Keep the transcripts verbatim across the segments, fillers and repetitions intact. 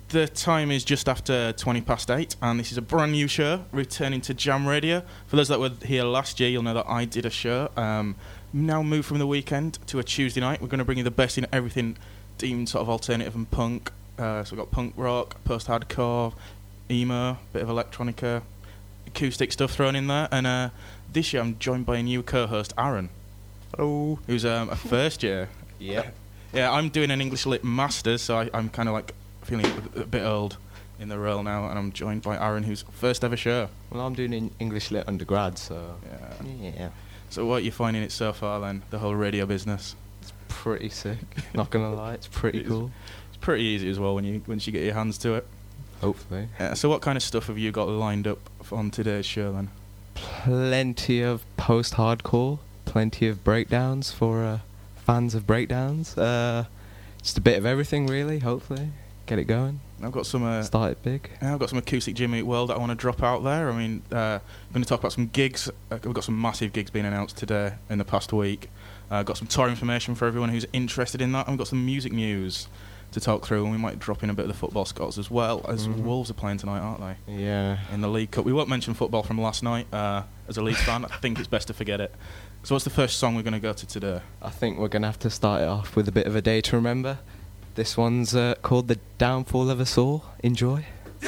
The time is just after twenty past eight, and this is a brand new show returning to Jam Radio. For those that were here last year, you'll know that I did a show. Um, now moved from the weekend to a Tuesday night. We're going to bring you the best in everything deemed sort of alternative and punk. Uh, so we've got punk rock, post-hardcore, emo, bit of electronica, acoustic stuff thrown in there. And uh, this year I'm joined by a new co-host, Aaron. Hello. Who's um, a first year. Yeah. Yeah, I'm doing an English Lit Masters, so I, I'm kind of like feeling a, a bit old in the role now, and I'm joined by Aaron, who's first ever show. Well, I'm doing an English Lit undergrad, so... Yeah. Yeah. So what are you finding it so far then, the whole radio business? It's pretty sick. Not gonna lie, it's pretty It is. cool. It's pretty easy as well when you once you get your hands to it. Hopefully. Yeah, so what kind of stuff have you got lined up on today's show then? Plenty of post-hardcore, plenty of breakdowns for uh, fans of breakdowns. Uh, just a bit of everything, really, hopefully. Get it going. I've got some... Uh, Start it big. Yeah, I've got some acoustic Jimmy Eat World that I want to drop out there. I mean, uh, I'm going to talk about some gigs. Uh, we've got some massive gigs being announced today in the past week. I've uh, got some tour information for everyone who's interested in that. And we've got some music news to talk through, and we might drop in a bit of the football scores as well, as Mhm. Wolves are playing tonight, aren't they? Yeah. In the League Cup. We won't mention football from last night. Uh, as a Leeds fan, I think it's best to forget it. So what's the first song we're going to go to today? I think we're gonna have to start it off with a bit of a day to remember. This one's uh, called The Downfall of Us All. Enjoy.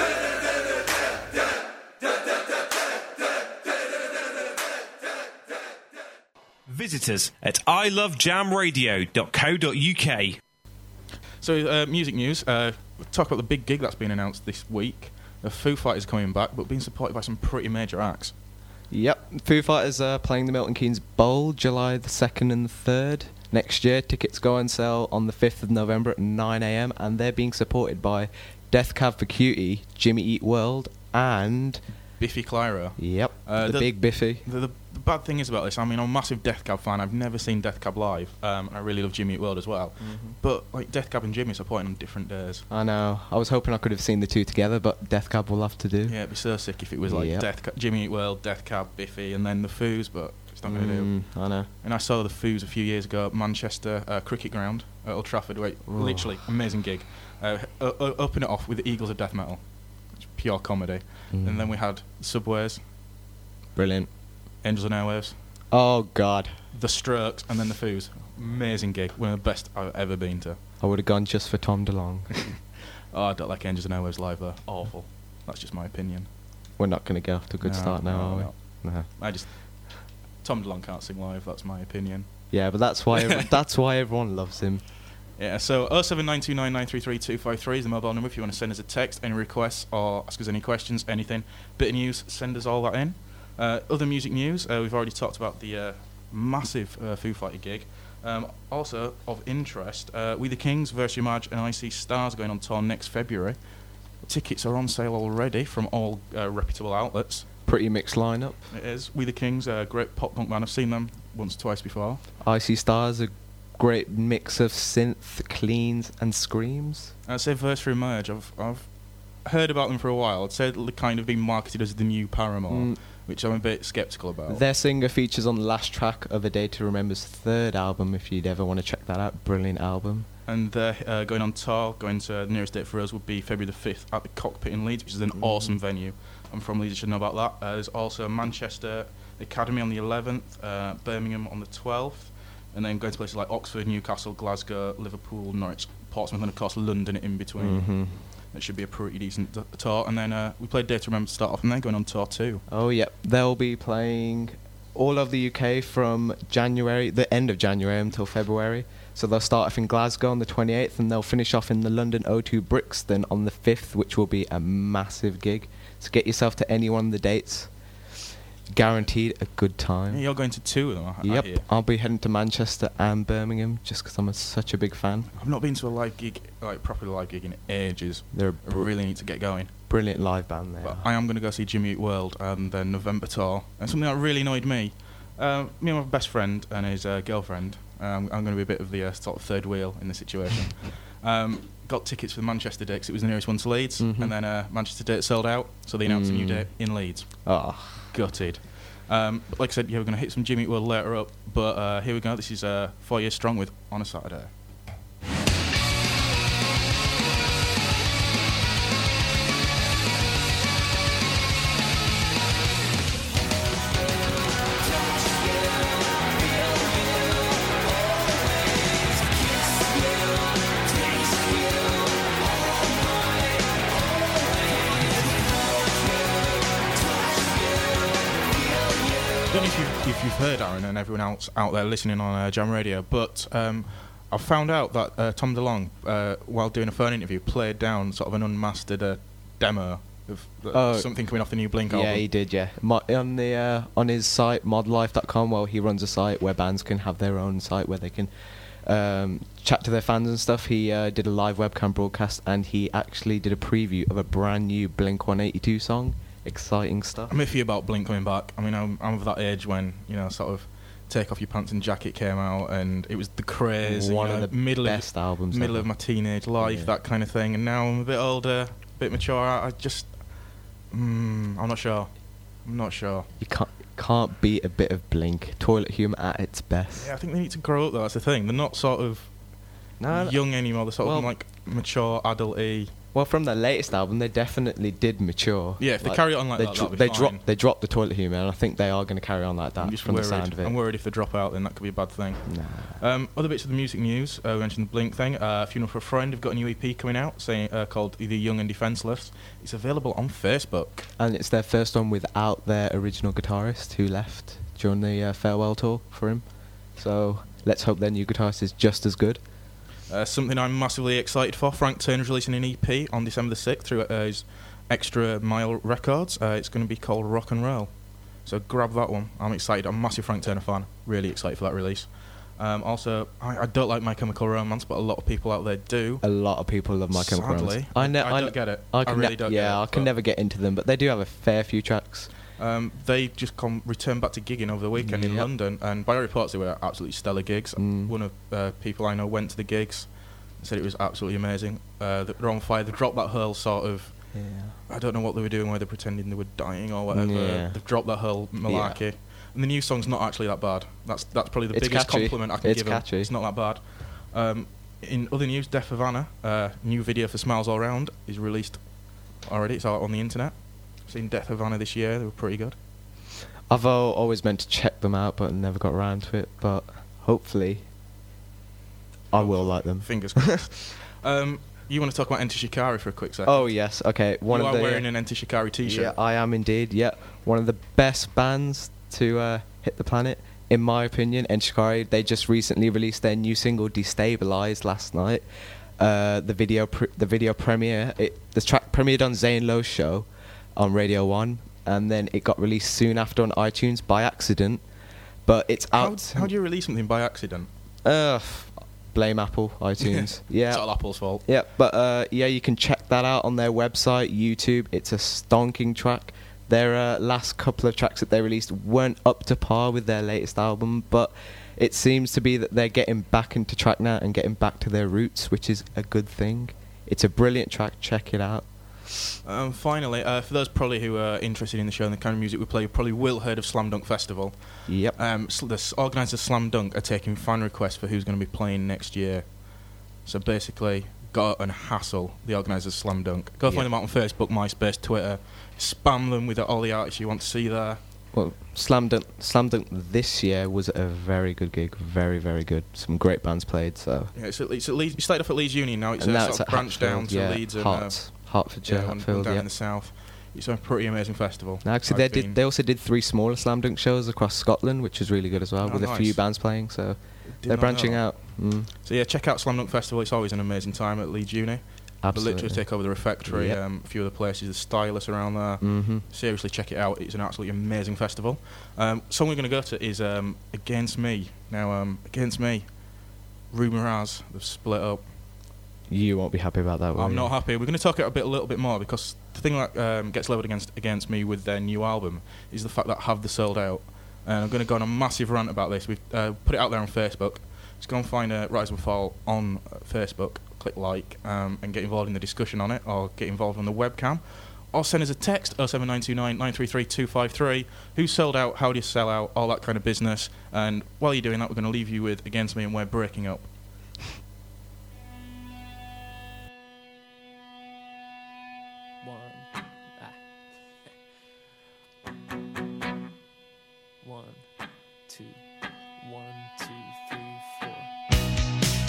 Visit us at i love jam radio dot co dot uk. So, uh, music news. Uh, we'll talk about the big gig that's been announced this week. The Foo Fighters coming back, but being supported by some pretty major acts. Yep, Foo Fighters are playing the Milton Keynes Bowl July the second and the third next year. Tickets go on sale on the fifth of November at nine a m, and they're being supported by Death Cab for Cutie, Jimmy Eat World, and... Biffy Clyro. Yep, Uh, the, the- big Biffy. The, the, the bad thing is about this, I mean, I'm a massive Death Cab fan. I've never seen Death Cab live, um, and I really love Jimmy Eat World as well. But like Death Cab and Jimmy are supporting on different days. I know, I was hoping I could have seen the two together, but Death Cab will have to do. Yeah, it'd be so sick if it was like Yep. Death Cab, Jimmy Eat World, Death Cab, Biffy, and then the Foos, but it's not going to do. Mm, I know. And I saw the Foos a few years ago at Manchester uh, Cricket Ground at Old Trafford. Wait, Oh. literally amazing gig. Uh, o- o- open it off with the Eagles of Death Metal, it's pure comedy. Mm. And then we had Subways, Brilliant. Angels and Airwaves, Oh, God. The Strokes, and then the Foos. Amazing gig, one of the best I've ever been to. I would have gone just for Tom DeLonge. Oh, I don't like Angels and Airwaves live though. Awful. That's just my opinion. We're not going to get off to a good No, start now, no, are we? no. No. I just Tom DeLonge can't sing live. That's my opinion. Yeah, but that's why ev- that's why everyone loves him. Yeah. So oh seven nine two nine nine three three two five three is the mobile number if you want to send us a text, any requests, or ask us any questions, anything. Bit of news, send us all that in. Uh, other music news, uh, we've already talked about the uh, massive uh, Foo Fighter gig. Um, also of interest, uh, We the Kings, Versi Marge, and I C Stars going on tour next February. Tickets are on sale already from all uh, reputable outlets. Pretty mixed lineup. It is We the Kings, a great pop punk band. I've seen them once, twice before. Icy Stars, a great mix of synth, cleans, and screams. I'd say Versi Marge. I've I've heard about them for a while. I'd say they're kind of being marketed as the new Paramore, Mm. which I'm a bit sceptical about. Their singer features on the last track of A Day to Remember's third album, if you'd ever want to check that out. Brilliant album. And they're uh, going on tour. Going to the nearest date for us would be February the fifth at the Cockpit in Leeds, which is an Mm. awesome venue. I'm from Leeds, you should know about that. Uh, there's also Manchester Academy on the eleventh, uh, Birmingham on the twelfth, and then going to places like Oxford, Newcastle, Glasgow, Liverpool, Norwich, Portsmouth, and of course London in between. Mhm. That should be a pretty decent t- tour. And then uh, we played Day to Remember to start off, and then going on tour too. Oh, yep. They'll be playing all over the U K from January, the end of January until February. So they'll start off in Glasgow on the twenty-eighth, and they'll finish off in the London O two Brixton on the fifth, which will be a massive gig. So get yourself to any one of the dates. Guaranteed a good time. Yeah, you're going to two of them, I, I Yep, hear. I'll be heading to Manchester and Birmingham just because I'm a, such a big fan. I've not been to a live gig, like proper live gig in ages. They're a I br- really need to get going. brilliant live band there. But I am going to go see Jimmy Eat World and their November tour. And something that really annoyed me, uh, me and my best friend and his uh, girlfriend, um, I'm going to be a bit of the uh, sort of third wheel in the situation. um, got tickets for the Manchester date 'cause it was the nearest one to Leeds, Mhm. and then uh, Manchester date sold out, so they announced a new Mm. date in Leeds. Oh, Gutted. Um, but like I said, yeah, we're going to hit some Jimmy Eat World later up, but uh, here we go. This is uh, Four Years Strong with On a Saturday. if you've heard Aaron and everyone else out there listening on uh, Jam Radio, but um, I found out that uh, Tom DeLonge, uh, while doing a phone interview, played down sort of an unmastered uh, demo of uh, Oh. something coming off the new Blink Yeah, album. he did. Yeah, Mo- on the uh, on his site mod life dot com. Well, he runs a site where bands can have their own site where they can um, chat to their fans and stuff. He uh, did a live webcam broadcast, and he actually did a preview of a brand new Blink one eighty-two song. Exciting stuff. I'm iffy about Blink coming back. I mean, I'm, I'm of that age when, you know, sort of Take Off Your Pants and Jacket came out, and it was the craze. One you know, of the middle best of, albums. Middle ever. of my teenage life, Yeah. that kind of thing. And now I'm a bit older, a bit mature. I, I just, mm, I'm not sure. I'm not sure. You can't can't beat a bit of Blink. Toilet Humour at its best. Yeah, I think they need to grow up though. That's the thing. They're not sort of No, no. young anymore. They're sort Well- of like mature, adult-y. Well, from their latest album, they definitely did mature. Yeah, if they carry on like they that, dro- that'll be they fine. dropped they dropped the Toilet Humour, and I think they are going to carry on like that I'm just from worried. the sound of it. I'm worried if they drop out, then that could be a bad thing. Nah. Um, other bits of the music news. Uh, we mentioned the Blink thing. Uh, Funeral for a Friend have got a new E P coming out, saying uh, called The Young and Defenseless. It's available on Facebook. And it's their first one without their original guitarist, who left during the uh, farewell tour for him. So let's hope their new guitarist is just as good. Uh, something I'm massively excited for. Frank Turner's releasing an E P on December the sixth through uh, his Extra Mile Records. Uh, it's going to be called Rock and Roll. So grab that one. I'm excited. I'm a massive Frank Turner fan. Really excited for that release. Um, also, I, I don't like My Chemical Romance, but a lot of people out there do. A lot of people love My Chemical Sadly, Romance. I, ne- I I don't get it. I, I can really ne- don't Yeah, get it, I can but- never get into them, but they do have a fair few tracks. Um, they just come return back to gigging over the weekend in Yep. London, and by reports, they were absolutely stellar gigs. Mm. One of uh, people I know went to the gigs, said it was absolutely amazing. Uh, they're on fire. They dropped that Hurl sort of. Yeah. I don't know what they were doing, where they're pretending they were dying or whatever. Yeah. They've dropped that Hurl malarkey, and the new song's not actually that bad. That's that's probably the It's biggest catchy. compliment I can It's give 'em. catchy. It's not that bad. Um, in other news, Def Havana, uh, new video for Smiles All Round is released already. It's out on the internet. Seen Def Havana this year. They were pretty good. I've al- always meant to check them out, but never got around to it. But hopefully, I will like them. Fingers crossed. um, you want to talk about Enter Shikari for a quick second? Oh yes, okay. One you of are the wearing an Enter Shikari t-shirt. Yeah, I am indeed. Yeah, one of the best bands to uh, hit the planet, in my opinion. And Shikari, they just recently released their new single "Destabilized" last night. Uh, the video, pr- the video premiere, it, the track premiered on Zane Lowe's show on Radio One, and then it got released soon after on iTunes by accident. But it's How, out. how do you release something by accident? Uh, f- blame Apple, iTunes. yeah. It's all Apple's fault. Yeah, but uh, yeah, you can check that out on their website, YouTube. It's a stonking track. Their uh, last couple of tracks that they released weren't up to par with their latest album, but it seems to be that they're getting back into track now and getting back to their roots, which is a good thing. It's a brilliant track. Check it out. Um, finally, uh, for those probably who are interested in the show and the kind of music we play, you probably will heard of Slam Dunk Festival. Yep. Um, sl- the s- organisers of Slam Dunk are taking fan requests for who's going to be playing next year. So basically, go out and hassle the organisers of Slam Dunk. Go Yeah. find them out on Facebook, MySpace, Twitter. Spam them with all the artists you want to see there. Well, Slam Dunk, Slam Dunk this year was a very good gig. Very, very good. Some great bands played. So. Yeah, it's at, it's at Leeds, it started off at Leeds Uni, now it's And uh, now sort it's of at branched down Hatfield, to yeah, Leeds and Herts, Hertfordshire, yeah, one- one Hatfield, down yeah. in the south. It's a pretty amazing festival. No, actually, I've they been- did. They also did three smaller Slam Dunk shows across Scotland, which was really good as well, Oh, with a few nice. bands playing. So Did they're not branching know. out. Mm, So yeah, check out Slam Dunk Festival. It's always an amazing time at Leeds Uni. They absolutely. literally take over the refectory, Yep. um, a few other places, the stylists around there. Mm-hmm. Seriously, check it out. It's an absolutely amazing festival. Um, song we're going to go to is um, Against Me. Now, um, Against Me, rumour has they've split up. You won't be happy about that, will I'm you? not happy. We're going to talk it a bit, a little bit more, because the thing that um, gets leveled against against me with their new album is the fact that Have They Sold Out. And I'm going to go on a massive rant about this. We've uh, put it out there on Facebook. Just go and find uh, Rise and Fall on uh, Facebook, click like, um, and get involved in the discussion on it, or get involved on the webcam, or send us a text oh seven nine two nine nine three three two five three. Who sold out? How do you sell out? All that kind of business. And while you're doing that, we're going to leave you with Against Me, and we're breaking up. One, ah. One, two, one, two, three, four.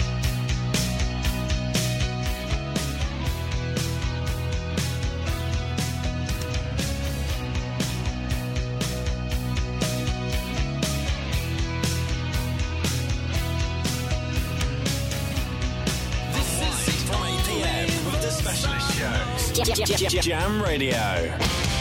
Specialist shows. J- j- j- j- Jam Radio.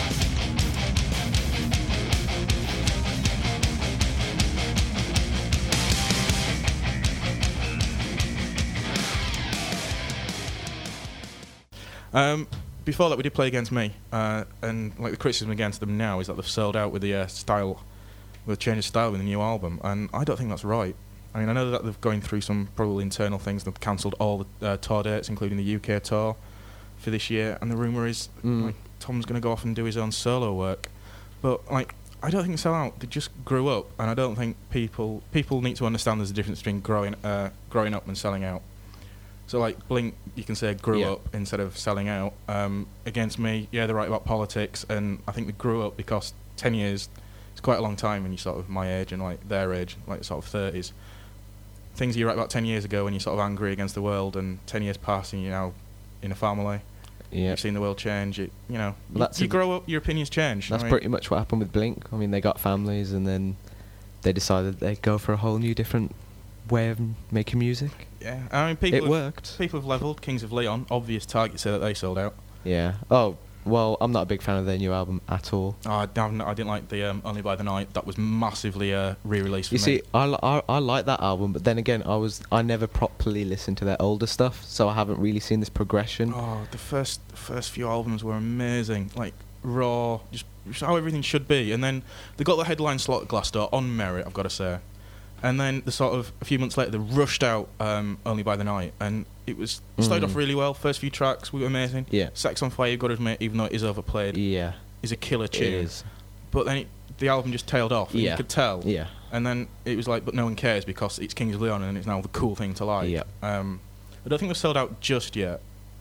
Um, before that, we did play Against Me, uh, and like the criticism against them now is that they've sold out with the uh, style, with the change of style with the new album, and I don't think that's right. I mean, I know that they've going through some probably internal things. They've cancelled all the uh, tour dates, including the U K tour, for this year, and the rumour is Mm. like Tom's going to go off and do his own solo work. But like, I don't think they sell out. They just grew up, and I don't think people people need to understand there's a difference between growing uh, growing up and selling out. So like Blink, you can say grew Yeah. up instead of selling out. Um, Against Me, yeah, they're right about politics, and I think they grew up because ten years is quite a long time when you're sort of my age and like their age, like sort of thirties. Things you write about ten years ago when you're sort of angry against the world, and ten years pass and you're now in a family. Yeah. You've seen the world change. It, you know, Well, you, that's you a- grow up, your opinions change. That's I mean, pretty much what happened with Blink. I mean, they got families, and then they decided they'd go for a whole new, different way of m- making music. yeah. I mean, people It have, worked. People have levelled. Kings of Leon, obvious target, say that they sold out. Yeah. Oh, well, I'm not a big fan of their new album at all. Oh, I, don't- I didn't like the um, Only by the Night. That was massively uh, re-released for You me. see, I, li- I, I like that album, but then again, I was I never properly listened to their older stuff, so I haven't really seen this progression. Oh, the first first few albums were amazing, like raw, just, just how everything should be. And then they got the headline slot at Glassdoor on merit, I've got to say. And then the sort of a few months later, they rushed out um, Only by the Night, and it was it started Mm. off really well. First few tracks were amazing. Yeah. Sex on Fire, you've got to admit, even though it is overplayed, Yeah, is a killer it tune. is. But then it, the album just tailed off. And Yeah. you could tell. Yeah. And then it was like, but no one cares because it's Kings of Leon and it's now the cool thing to like. Yeah. Um, I don't think they've sold out just yet.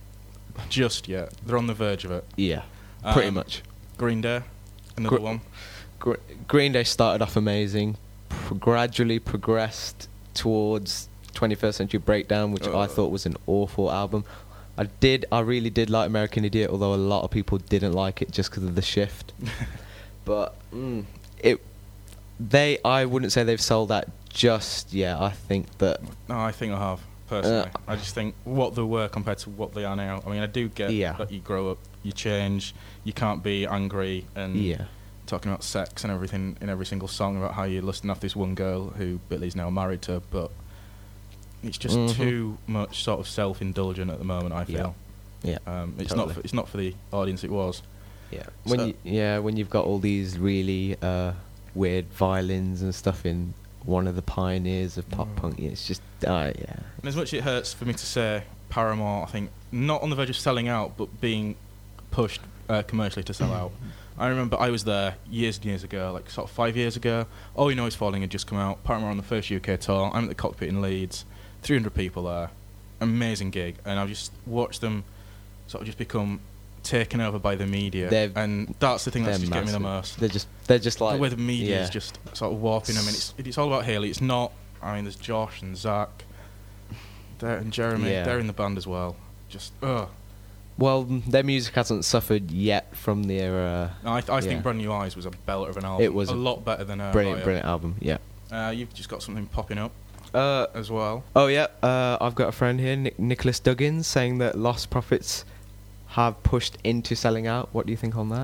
Just yet. They're on the verge of it. Yeah, pretty Um, much. Green Day, another Gr- one. Gr- Green Day started off amazing, pro- gradually progressed towards twenty-first Century Breakdown, which I Uh. thought was an awful album. I did, I really did like American Idiot, although a lot of people didn't like it just because of the shift. But mm, it, they, I wouldn't say they've sold that just yet. I think that, No, I think I have, personally. Uh, I just think what they were compared to what they are now. I mean, I do get Yeah. that you grow up, you change, you can't be angry and yeah, talking about sex and everything in every single song about how you're lusting off this one girl who Billy's now married to, but it's just Mhm. too much sort of self-indulgent at the moment, I feel. yeah, Um, it's Totally. not for, it's not for the audience it was. yeah. When So- you, yeah, when you've got all these really uh, weird violins and stuff in one of the pioneers of pop Mm. punk, it's just, uh, yeah. And as much as it hurts for me to say, Paramore, I think, not on the verge of selling out, but being pushed uh, commercially to sell out. I remember I was there years and years ago, like sort of five years ago. Oh, You Know It's Falling had just come out. Paramore on the first U K tour. I'm at the Cockpit in Leeds. three hundred people there. Amazing gig. And I've just watched them sort of just become taken over by the media. They're- and that's the thing that's they're just getting me the massive. most. They're just, they're just like the way the media yeah. is just sort of warping them. And it's, it's all about Haley. It's not, I mean, there's Josh and Zach they're, and Jeremy. Yeah. They're in the band as well. Just, ugh. Well, mm, their music hasn't suffered yet from their uh, No, I, th- I Yeah. think Brand New Eyes was a belter of an album. It was a a lot better than uh, brilliant, Fire. brilliant album. Yeah. Uh, you've just got something popping up Uh, as well. oh yeah. Uh, I've got a friend here, Nic- Nicholas Duggins, saying that Lost Prophets have pushed into selling out. What do you think on that?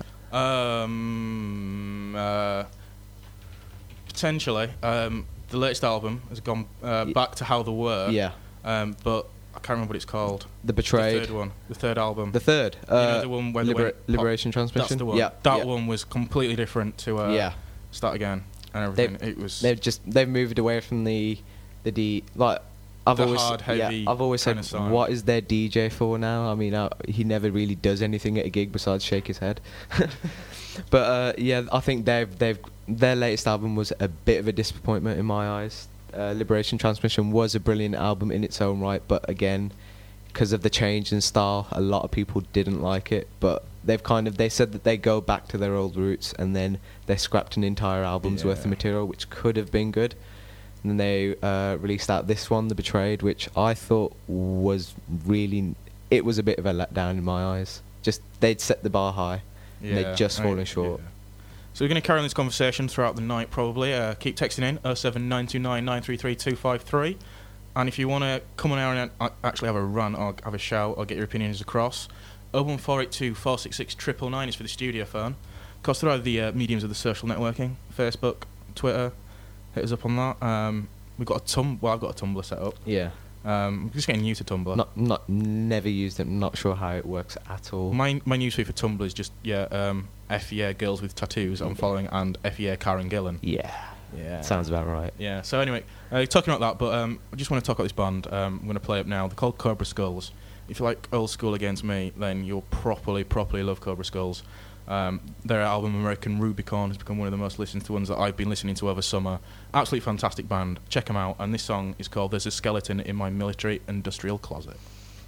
Um, uh, potentially, um, the latest album has gone uh, Y- back to how they were. yeah. Um, but I can't remember what it's called. The Betrayed. The third one. The third album. The third. You know, Uh, the one where they Liber- went pop- Liberation Transmission. That's the one. Yeah. That yeah. one was completely different to uh, yeah. Start Again and everything. it was. They've just they've moved away from the the D like I've The always hard, heavy yeah, I've always kinda said sound. what is their D J for now? I mean uh, he never really does anything at a gig besides shake his head. But uh, yeah, I think they've they've their latest album was a bit of a disappointment in my eyes. Uh, Liberation Transmission was a brilliant album in its own right, but again, because of the change in style, a lot of people didn't like it. But they've kind of they said that they go back to their old roots, and then they scrapped an entire album's worth of Yeah. material, which could have been good. And then they uh, released out this one, The Betrayed, which I thought was really, it was a bit of a letdown in my eyes. Just they'd set the bar high, and they'd just I- fallen short. yeah. So we're going to carry on this conversation throughout the night, probably. Uh, keep texting in oh seven nine two nine nine three three two five three. And if you want to come on out and uh, actually have a run or have a shout or get your opinions across, oh one four eight two, four six six, nine nine nine is for the studio phone. Of course, there are the uh, mediums of the social networking, Facebook, Twitter. Hit us up on that. Um, we've got a tum. Well, I've got a Tumblr set up. Yeah. Um, I'm just getting used to Tumblr. Not, not, never used it. Not sure how it works at all. My my newsfeed for Tumblr is just yeah, um, F yeah girls with tattoos I'm following and F yeah Karen Gillan. Yeah. Yeah. Sounds about right. Yeah. So anyway, uh, talking about that, but um, I just want to talk about this band. Um, I'm going to play up now. They're called Cobra Skulls. If you like old school against me, then you'll properly, properly love Cobra Skulls. Um, their album American Rubicon has become one of the most listened to ones that I've been listening to over summer. Absolutely fantastic band. Check them out. And this song is called "There's a Skeleton in My Military Industrial Closet."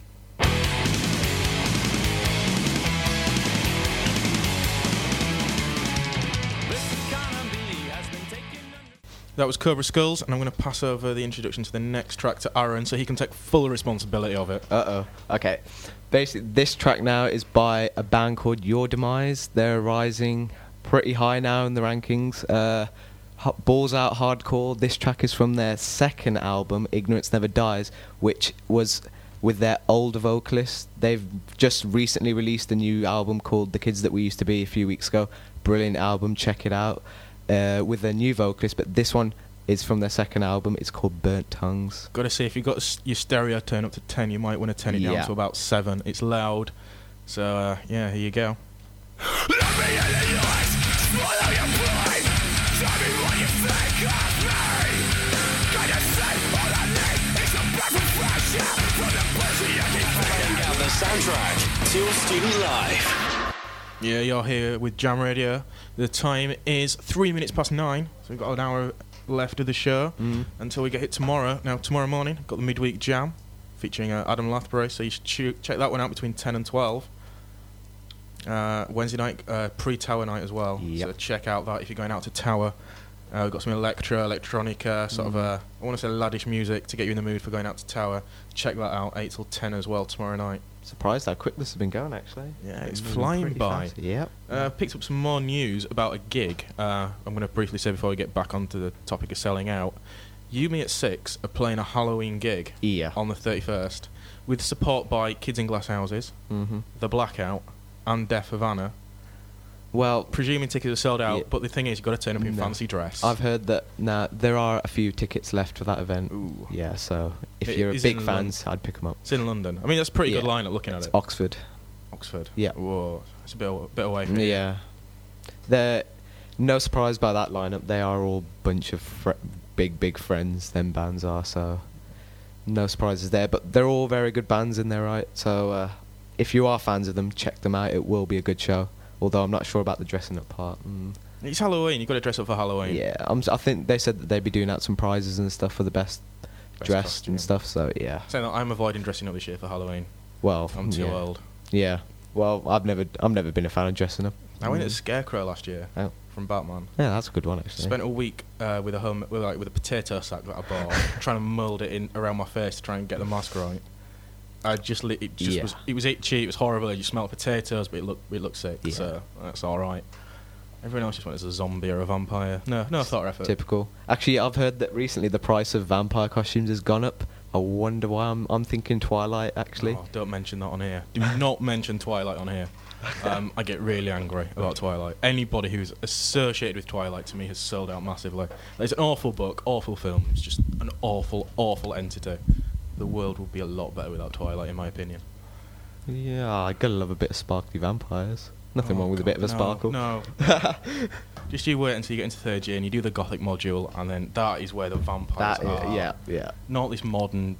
That was Cobra Skulls, and I'm going to pass over the introduction to the next track to Aaron so he can take full responsibility of it. Uh-oh. Okay. Basically, this track now is by a band called Your Demise. They're rising pretty high now in the rankings. Uh, H- Balls Out Hardcore. This track is from their second album, Ignorance Never Dies, which was with their older vocalist. They've just recently released a new album called The Kids That We Used to Be a few weeks ago. Brilliant album, check it out. Uh, with their new vocalist, but this one is from their second album. It's called Burnt Tongues. Got to say, if you've got s- your stereo turned up to ten, you might want to turn it down Yeah. to about seven. It's loud. So, uh, yeah, here you go. The soundtrack to your student life. Yeah, you're here with Jam Radio. The time is three minutes past nine, so we've got an hour left of the show Mm. until we get hit tomorrow. Now, tomorrow morning, got the midweek jam featuring uh, Adam Lathbury, so you should ch- check that one out between ten and twelve. Uh, Wednesday night, uh, pre-Tower night as well, Yep. so check out that if you're going out to Tower. Uh, we've got some electro, electronica, sort of, uh, I want to say laddish music to get you in the mood for going out to Tower. Check that out, eight till ten as well tomorrow night. Surprised how quick this has been going, actually. Yeah, it's Moving flying pretty by. fast. Yep. Uh, picked up some more news about a gig. Uh, I'm going to briefly say before we get back onto the topic of selling out. You Me at Six are playing a Halloween gig Yeah. on the thirty-first with support by Kids in Glass Houses, Mm-hmm. The Blackout, and Deaf Havana. Well, Presuming tickets are sold out, Yeah. but the thing is, you've got to turn up in No. fancy dress. I've heard that now there are a few tickets left for that event. Ooh. Yeah, so if I- you're a is it big in fan, I'd pick them up. It's in London. I mean, that's a pretty good Yeah. lineup looking at It's it. Oxford. Oxford. Yeah. Whoa. It's a bit, a bit away from here. Yeah. They're no surprise by that lineup. They are all bunch of fr- big, big friends. Them bands are, so no surprises there. But they're all very good bands in their right. So uh, if you are fans of them, check them out. It will be a good show. Although I'm not sure about the dressing up part. Mm. It's Halloween. You've got to dress up for Halloween. Yeah, I'm, s- I think they said that they'd be doing out some prizes and stuff for the best, Best dressed costume. and stuff. So yeah. Saying that I'm avoiding dressing up this year for Halloween. Well, I'm too yeah. old. Yeah. Well, I've never, I've never been a fan of dressing up. I went Mm. as Scarecrow last year Oh. from Batman. Yeah, that's a good one actually. Spent a week uh, with a home with like with a potato sack that I bought, trying to mould it in around my face to try and get the mask right. I just li- it just Yeah. was it was itchy, it was horrible. You smelled potatoes, but it looked it looked sick. Yeah. So that's all right. Everyone else just went as a zombie or a vampire. No, no thought or effort. Typical. Actually, I've heard that recently the price of vampire costumes has gone up. I wonder why. I'm, I'm thinking Twilight actually. Oh, don't mention that on here. Do not mention Twilight on here. Um, I get really angry about Twilight. Anybody who's associated with Twilight to me has sold out massively. It's an awful book, awful film. It's just an awful, awful entity. The world would be a lot better without Twilight, in my opinion. Yeah, I gotta love a bit of sparkly vampires. Nothing Oh, wrong with God, a bit of a no, sparkle. No. Just you wait until you get into third year and you do the Gothic module, and then that is where the vampires That are. is, yeah, yeah. Not this modern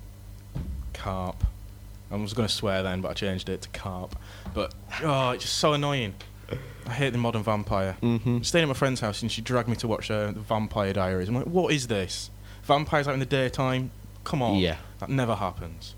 carp. I was going to swear then, but I changed it to carp. But, oh, it's just so annoying. I hate the modern vampire. Mm-hmm. Staying at my friend's house and she dragged me to watch uh, the Vampire Diaries. I'm like, what is this? Vampires out in the daytime? Come on. Yeah. That never happens.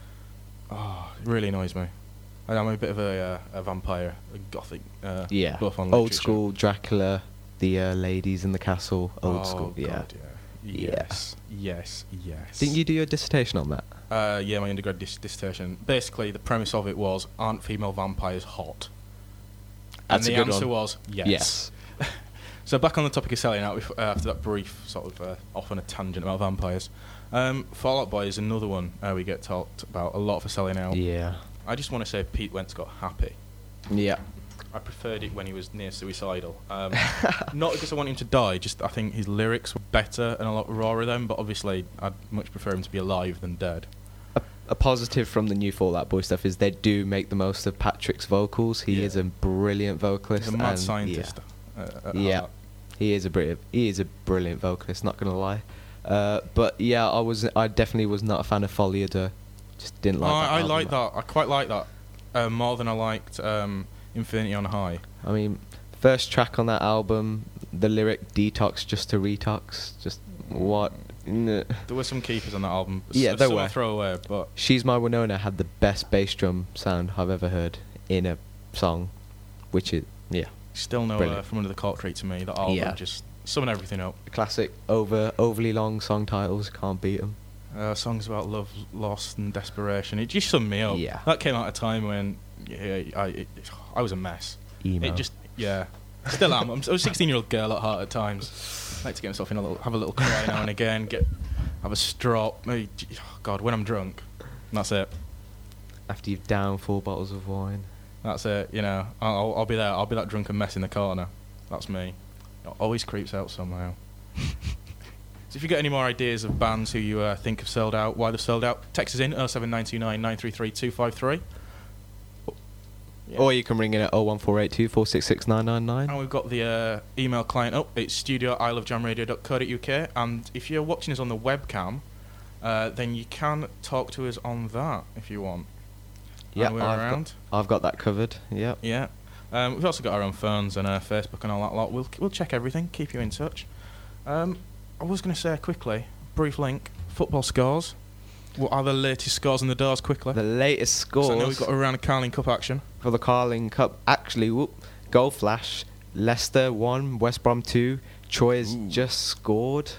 Oh, it really annoys me. And I'm a bit of a, uh, a vampire, a gothic uh, Yeah. buff on Old literature. school Dracula, the uh, ladies in the castle. Old Oh, school. Yeah. God, yeah. Yeah. Yes. Yes. Yes. Didn't you do your dissertation on that? Uh, yeah, my undergrad dis- dissertation. Basically, the premise of it was, aren't female vampires hot? That's and a the good answer one. was yes. Yes. So back on the topic of selling out, bef- uh, after that brief sort of uh, off on a tangent about vampires, Um, Fall Out Boy is another one uh, we get talked about a lot for selling out. Yeah. I just want to say Pete Wentz got happy. Yeah. I preferred it when he was near suicidal. Um, not because I want him to die, just I think his lyrics were better and a lot rawer then, but obviously I'd much prefer him to be alive than dead. A, a positive from the new Fall Out Boy stuff is they do make the most of Patrick's vocals. He Yeah. is a brilliant vocalist. He's a mad and scientist. Yeah, Uh, at yeah. heart. he is a brilliant. He is a brilliant vocalist. Not gonna lie. Uh, but yeah, I was. I definitely was not a fan of Folie à Deux. Just didn't like. Oh, that I, I album. like that. I quite like that uh, more than I liked um, Infinity on High. I mean, first track on that album, the lyric "detox just to retox." Just what? N- There were some keepers on that album. Yeah, S- there some were. I throw away, but She's My Winona had the best bass drum sound I've ever heard in a song, which is yeah, still no uh, Brilliant. From Under the Concrete to me. That album Yeah. just summing everything up. classic. Over overly long song titles, can't beat them. Uh, songs about love, loss, and desperation. It just summed me up. Yeah. That came out at a time when yeah, I it, I was a mess. Emo. It just yeah, still am. I'm, I'm a sixteen-year-old girl at heart at times. I like to get myself in a little, have a little cry now and again, get have a strop. Maybe, oh God, when I'm drunk, and that's it. After you've downed four bottles of wine. That's it. You know, I'll, I'll be there. I'll be that drunken mess in the corner. That's me. It always creeps out somehow. So if you get any more ideas of bands who you uh, think have sold out, why they've sold out, text us in oh seven nine two nine nine three three two five three. Yeah. Or you can ring in at oh one four eight two four six six nine nine nine. And we've got the uh, email client up. It's studio at i love jam radio dot co dot uk. And if you're watching us on the webcam, uh, then you can talk to us on that if you want. Yeah, And we're I've around. got, I've got that covered. Yep. Yeah. Um, we've also got our own phones and uh, Facebook and all that lot. We'll we'll check everything, keep you in touch. Um, I was going to say quickly, brief link, football scores. What are the latest scores in the doors quickly? The latest 'Cause scores I know we've got a round of Carling Cup action. for the Carling Cup. Actually, whoop, goal flash. Leicester one, West Brom two. Troy has Ooh. just scored.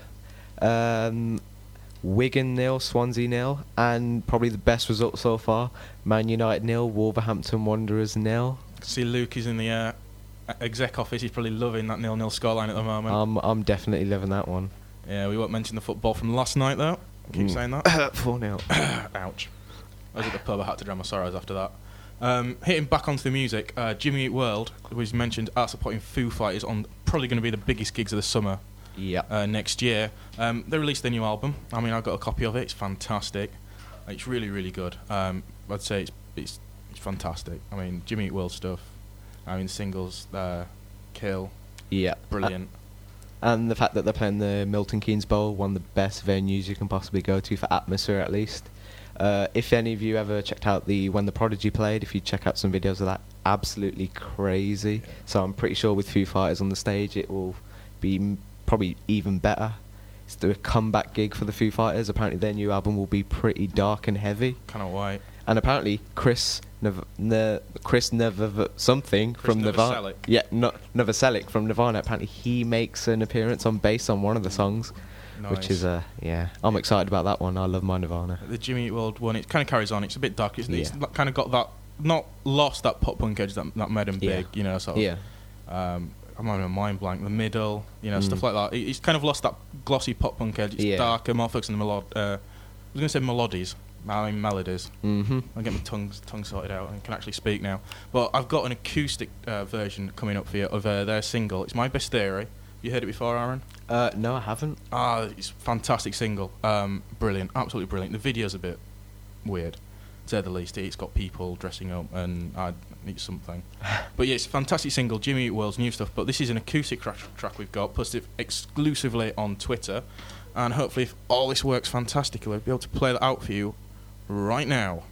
Um, Wigan nil, Swansea nil, and probably the best result so far: Man United nil, Wolverhampton Wanderers nil. See Luke is in the uh, exec office. He's probably loving that nil-nil scoreline at the moment. I'm I'm definitely loving that one. Yeah, we won't mention the football from last night though. Keep Mm. saying that. four nil. Ouch. I was at the pub. I had to drown my sorrows after that. Um, hitting back onto the music, uh, Jimmy Eat World, who was mentioned, are supporting Foo Fighters on probably going to be the biggest gigs of the summer Yeah. uh, next year. Um, they released their new album. I mean, I got a copy of it. It's fantastic. It's really, really good. Um, I'd say it's, it's it's fantastic. I mean, Jimmy Eat World stuff. I mean, singles, uh, Kill, Yeah. brilliant. And the fact that they're playing the Milton Keynes Bowl, one of the best venues you can possibly go to for atmosphere, at least. Uh, if any of you ever checked out the When the Prodigy played, if you check out some videos of that, absolutely crazy. So I'm pretty sure with Foo Fighters on the stage, it will be m- probably even better. It's the comeback gig for the Foo Fighters. Apparently their new album will be pretty dark and heavy. Cannot wait. And apparently Chris Nev- ne- Chris Never something Chris from Nirvana. Novoselic. Yeah, no- Novoselic from Nirvana. Apparently he makes an appearance on bass on one of the songs, Nice. which is uh yeah. I'm excited about that one. I love my Nirvana. The Jimmy Eat World one, it kind of carries on. It's a bit dark, isn't it? It's Yeah. kind of got that, not lost that pop punk edge that, that made him Yeah. big, you know, sort of. Yeah, Um, I'm having a mind blank. The middle, you know, Mm. stuff like that. It, it's kind of lost that glossy pop punk edge. It's Yeah. darker, more focused on the melod. Uh, I was going to say melodies. I mean melodies. mhm. I'll get my tongue tongue sorted out and can actually speak now. But I've got an acoustic uh, version coming up for you of uh, their single. It's My Best Theory. You heard it before, Aaron? Uh, no, I haven't. Ah, it's a fantastic single. Um, brilliant, absolutely brilliant. The video's a bit weird, to say the least. It's got people dressing up, and I need something. But yeah, it's a fantastic single. Jimmy Eat World's new stuff. But this is an acoustic tra- track we've got, posted exclusively on Twitter, and hopefully, if all this works fantastically, we'll be able to play that out for you right now.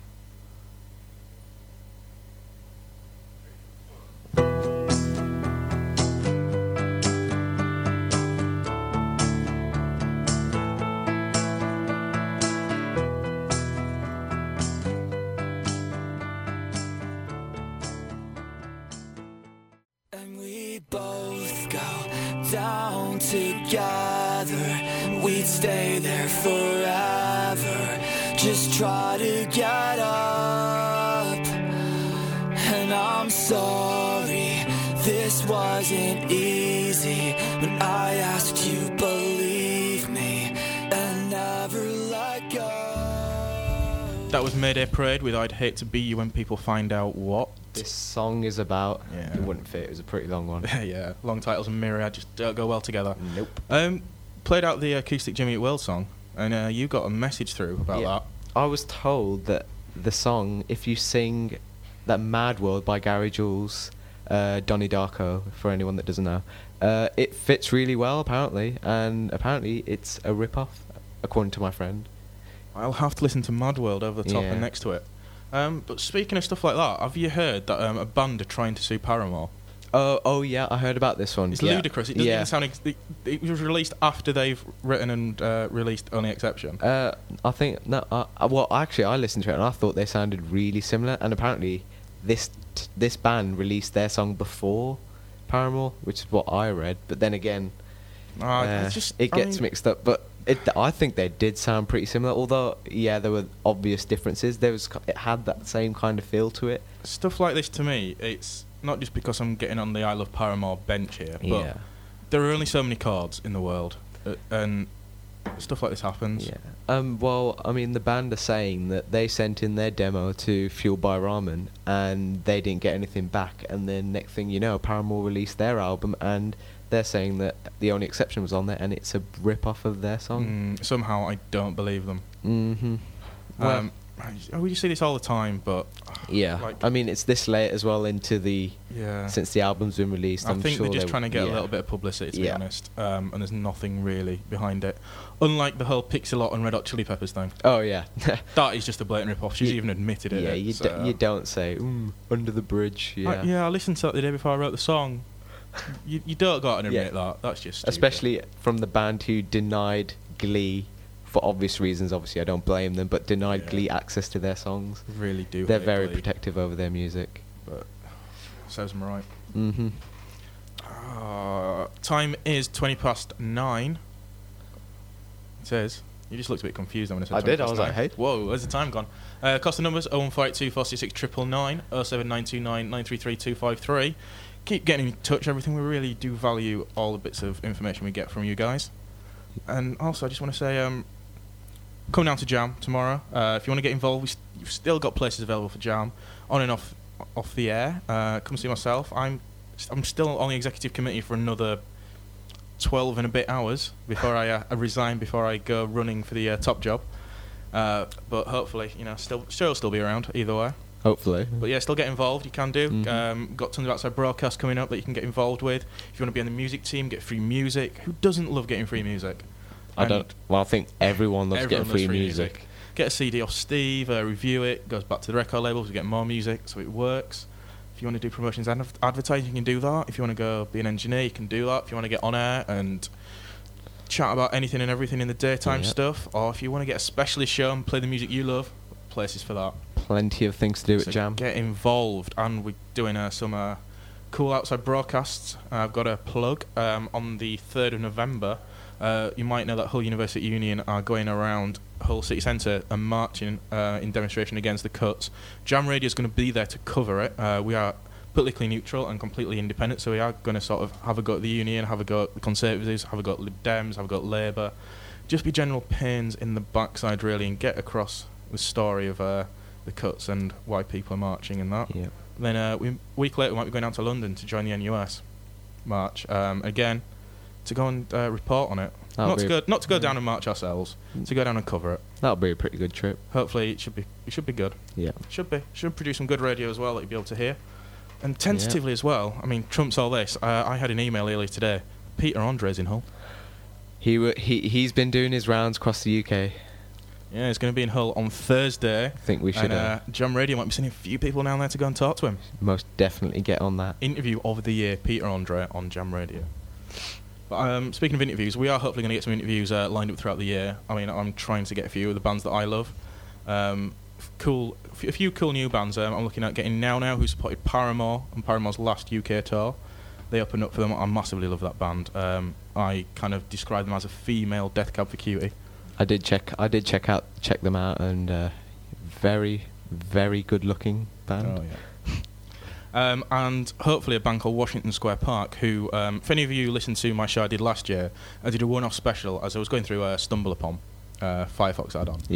And we both go down together. We'd stay there forever. Just try to get up. And I'm sorry, this wasn't easy. When I asked you, believe me, and never let That was Mayday Parade with I'd Hate to Be You When People Find Out What. This song is about. Yeah. It wouldn't fit. It was a pretty long one. Yeah, long titles and Myriad just don't go well together. Nope. Um, played out the acoustic Jimmy Eat World song, and uh, you got a message through about Yeah. that. I was told that the song, if you sing that Mad World by Gary Jules, uh, Donnie Darko, for anyone that doesn't know, uh, it fits really well apparently, and apparently it's a rip-off, according to my friend. I'll have to listen to Mad World over the top Yeah. and next to it. Um, but speaking of stuff like that, have you heard that um, a band are trying to sue Paramore? Oh, oh yeah, I heard about this one. It's yeah. ludicrous. It doesn't yeah. even sound. Ex- it, it was released after they've written and uh, released Only Exception. Uh, I think no. Uh, uh, well, actually, I listened to it and I thought they sounded really similar. And apparently, this t- this band released their song before Paramore, which is what I read. But then again, Uh, uh, it's just, it I gets mean, mixed up. But it, I think they did sound pretty similar. Although, yeah, there were obvious differences. There was ki- it had that same kind of feel to it. Stuff like this to me, it's not just because I'm getting on the I Love Paramore bench here, but Yeah. there are only so many chords in the world, uh, and stuff like this happens. Yeah. Um. Well, I mean, the band are saying that they sent in their demo to Fueled by Ramen, and they didn't get anything back. And then next thing you know, Paramore released their album, and they're saying that The Only Exception was on there, and it's a rip-off of their song. Mm, somehow I don't believe them. Mm-hmm. Well, Um, I- we see this all the time, but yeah. like- I mean, it's this late as well into the yeah. since the album's been released. I I'm think sure they're just they- trying to get yeah. a little bit of publicity, to be Yeah. honest, um, and there's nothing really behind it. Unlike the whole Pixelot and Red Hot Chili Peppers thing. Oh yeah. That is just a blatant rip-off. She's You- even admitted it. yeah. You so- do, you don't say mm, Under the Bridge. Yeah. I, yeah, I listened to that the day before I wrote the song. you, you don't got to Yeah. admit that. That's just stupid. Especially from the band who denied Glee for obvious reasons. Obviously, I don't blame them, but denied Yeah. Glee access to their songs. really do. They're hate very Glee, protective over their music. But serves them right. Mm-hmm. Uh, time is twenty past nine. It says. You just looked a bit confused when I said I twenty did, I past was like, nine. hey. Whoa, where's the time gone? Uh, cost of numbers oh one four eight two four six six nine nine nine, oh seven nine two nine nine three three two five three. Keep getting in touch, everything. We really do value all the bits of information we get from you guys. And also, I just want to say, um, come down to Jam tomorrow. Uh, if you want to get involved, we st- you've still got places available for Jam on and off off the air. Uh, come see myself. I'm I'm still on the executive committee for another twelve and a bit hours before I, uh, I resign, before I go running for the uh, top job. Uh, but hopefully, you know, still sure will still be around either way. Hopefully. But yeah, still get involved. You can do. Mhm. Um, got tons of outside broadcasts coming up that you can get involved with. If you want to be on the music team, get free music. Who doesn't love getting free music? I And don't. Well, I think everyone loves everyone getting loves free music. Get a C D off Steve, uh, review it, goes back to the record labels, we get more music, so it works. If you want to do promotions and adv- advertising, you can do that. If you want to go be an engineer, you can do that. If you want to get on air and chat about anything and everything in the daytime Yep. stuff, or if you want to get a specialist show and play the music you love, places for that. Plenty of things to do So at Jam. get involved, and we're doing uh, some uh, cool outside broadcasts. Uh, I've got a plug um, on the third of November. Uh, you might know that Hull University Union are going around Hull City Centre and marching uh, in demonstration against the cuts. Jam Radio is going to be there to cover it. Uh, we are politically neutral and completely independent, so we are going to sort of have a go at the union, have a go at the Conservatives, have a go at Lib Dems, have a go at Labour. Just be general pains in the backside, really, and get across the story of uh, the cuts and why people are marching and that. Yeah. Then uh, we, a week later, we might be going down to London to join the N U S march um, again to go and uh, report on it. That'll Not to be- go, not to go yeah. down and march ourselves, to go down and cover it. That'll be a pretty good trip. Hopefully, it should be it should be good. Yeah. Should be should produce some good radio as well that you'll be able to hear. And tentatively as well. I mean, trumps all this. Uh, I had an email earlier today. Peter Andre's in Hull. He w- he he's been doing his rounds across the U K. Yeah, he's going to be in Hull on Thursday. I think we should And uh, Jam Radio might be sending a few people down there to go and talk to him. most definitely get on that. Interview of the year, Peter Andre on Jam Radio. But um, speaking of interviews, we are hopefully going to get some interviews uh, lined up throughout the year. I mean, I'm trying to get a few of the bands that I love. Um, f- cool, f- a few cool new bands. Um, I'm looking at getting Now Now, who supported Paramore on Paramore's last U K tour. They opened up for them. I massively love that band. Um, I kind of describe them as a female Death Cab for Cutie. I did check. I did check out check them out, and uh, very very good looking band. Oh yeah. Um, and hopefully a band called Washington Square Park, who, um, if any of you listened to my show I did last year, I did a one-off special as I was going through uh, Stumble Upon, uh, Firefox add-on. Yeah.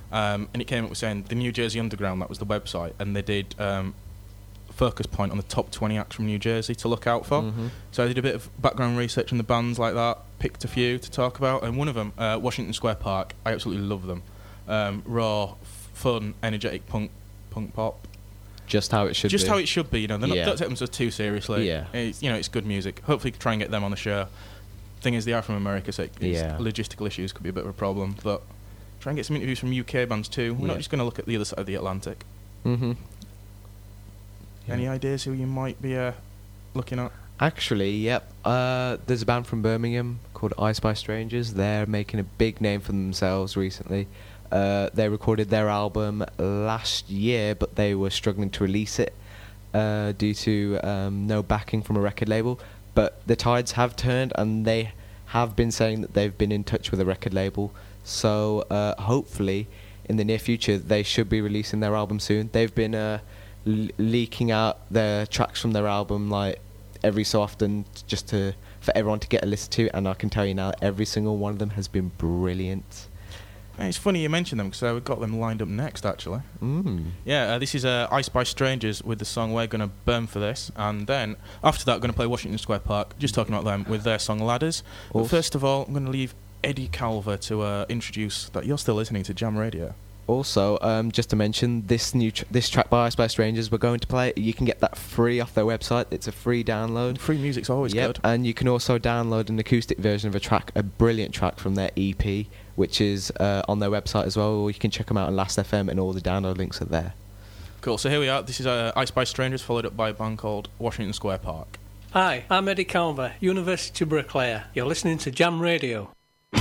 um, and it came up with saying the New Jersey Underground, that was the website, and they did um, focus point on the top twenty acts from New Jersey to look out for. Mm-hmm. So I did a bit of background research on the bands like that, picked a few to talk about, and one of them, uh, Washington Square Park, I absolutely love them. Um, raw, f- fun, energetic punk, punk pop. Just how it should Just be. how it should be, you know. They're not, Yeah. don't take themselves too seriously. Yeah. It's, you know, it's good music. Hopefully, try and get them on the show. Thing is, they are from America, so it's Yeah. logistical issues could be a bit of a problem. But try and get some interviews from U K bands too. We're Yeah. not just going to look at the other side of the Atlantic. Mm-hmm. Yeah. Any ideas who you might be uh, looking at? Actually, yep. Uh, there's a band from Birmingham called I Spy Strangers. They're making a big name for themselves recently. Uh, they recorded their album last year, but they were struggling to release it uh, due to um, no backing from a record label. But the tides have turned, and they have been saying that they've been in touch with a record label. So uh, hopefully, in the near future, they should be releasing their album soon. They've been uh, l- leaking out their tracks from their album like every so often, just to for everyone to get a listen to. And I can tell you now, every single one of them has been brilliant. Hey, it's funny you mentioned them because uh, we've got them lined up next, actually. Mm. Yeah, uh, this is uh, I Spy Strangers with the song We're Gonna Burn For This, and then after that, going to play Washington Square Park, just talking about them with their song Ladders. But Also- first of all, I'm going to leave Eddie Calver to uh, introduce that you're still listening to Jam Radio. Also, um, just to mention, this new tr- this track by I Spy Strangers we're going to play, you can get that free off their website. It's a free download. Free music's always Yep, good. and you can also download an acoustic version of a track, a brilliant track from their E P, which is uh, on their website as well. Or you can check them out on Last F M, and all the download links are there. Cool, so here we are. This is uh, I Spy Strangers, followed up by a band called Washington Square Park. Hi, I'm Eddie Calver, University bricklayer. You're listening to Jam Radio.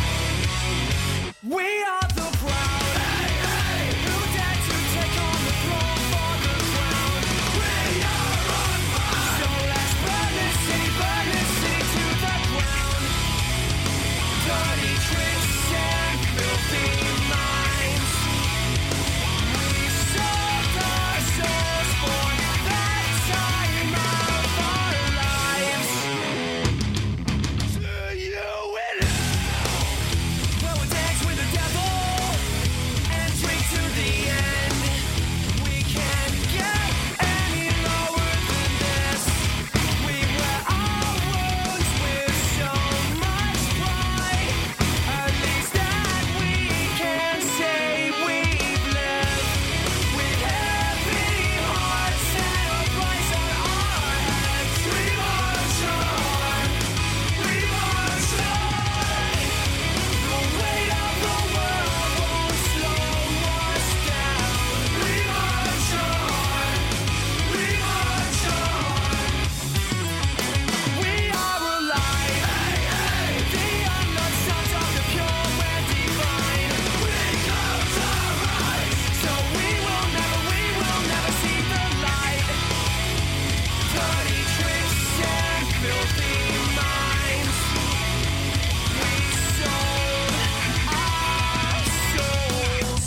We are the proud, who dare to take on the throne for the crown. We are on fire, so let's burn this city, burn this city to the ground. Dirty tricks and filthy minds, we sold our souls for that time of our lives. Do you win? Well, we dance with the devil and drink to the end. We can't get any lower than this. We wear our wounds with so much pride. At least that we can say we've lived with heavy hearts and a price on our heads. We march on, we march on. The weight of the world won't slow us down. We march on, we march on. We are alive. The unknown sons of the pure and divine. We come to rise. So we will never, we will never see the light. Dirty tricks and filthy minds. We sold our souls.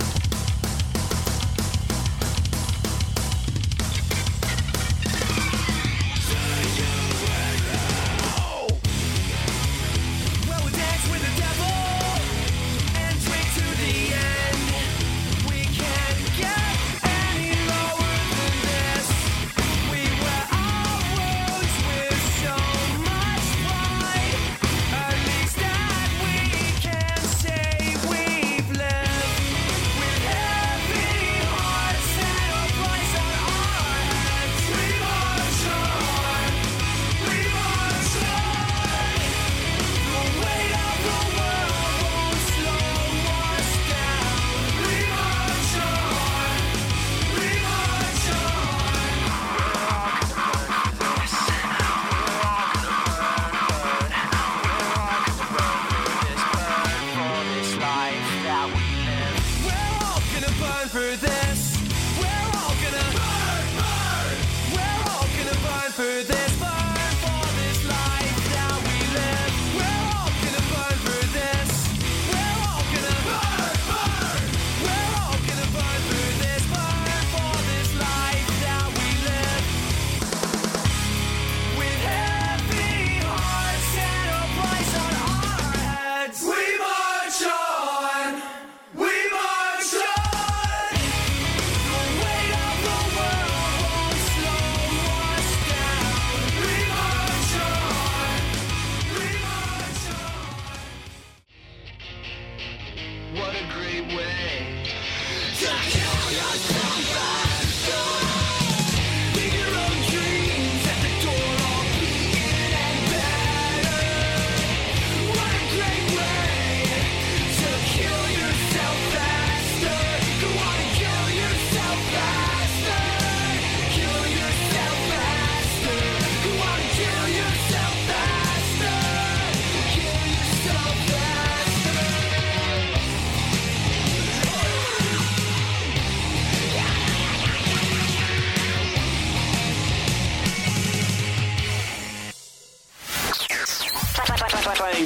Well, we dance with the devil and drink to the end. We can't get any lower than this. We wear our wounds with so much pride. At least that we can say we've lived with heavy hearts and a price on our heads. We march on, we march on. The weight of the world won't slow us down. We march on, we march on. We're all gonna burn for this. We're all gonna burn, burn. We're all gonna burn for this. Burn for this life that we live. We're all gonna burn for this. We're all gonna burn, burn. We're all gonna burn for this. Burn for this life that we live. With heavy hearts and a price on our heads. We march on. We march on.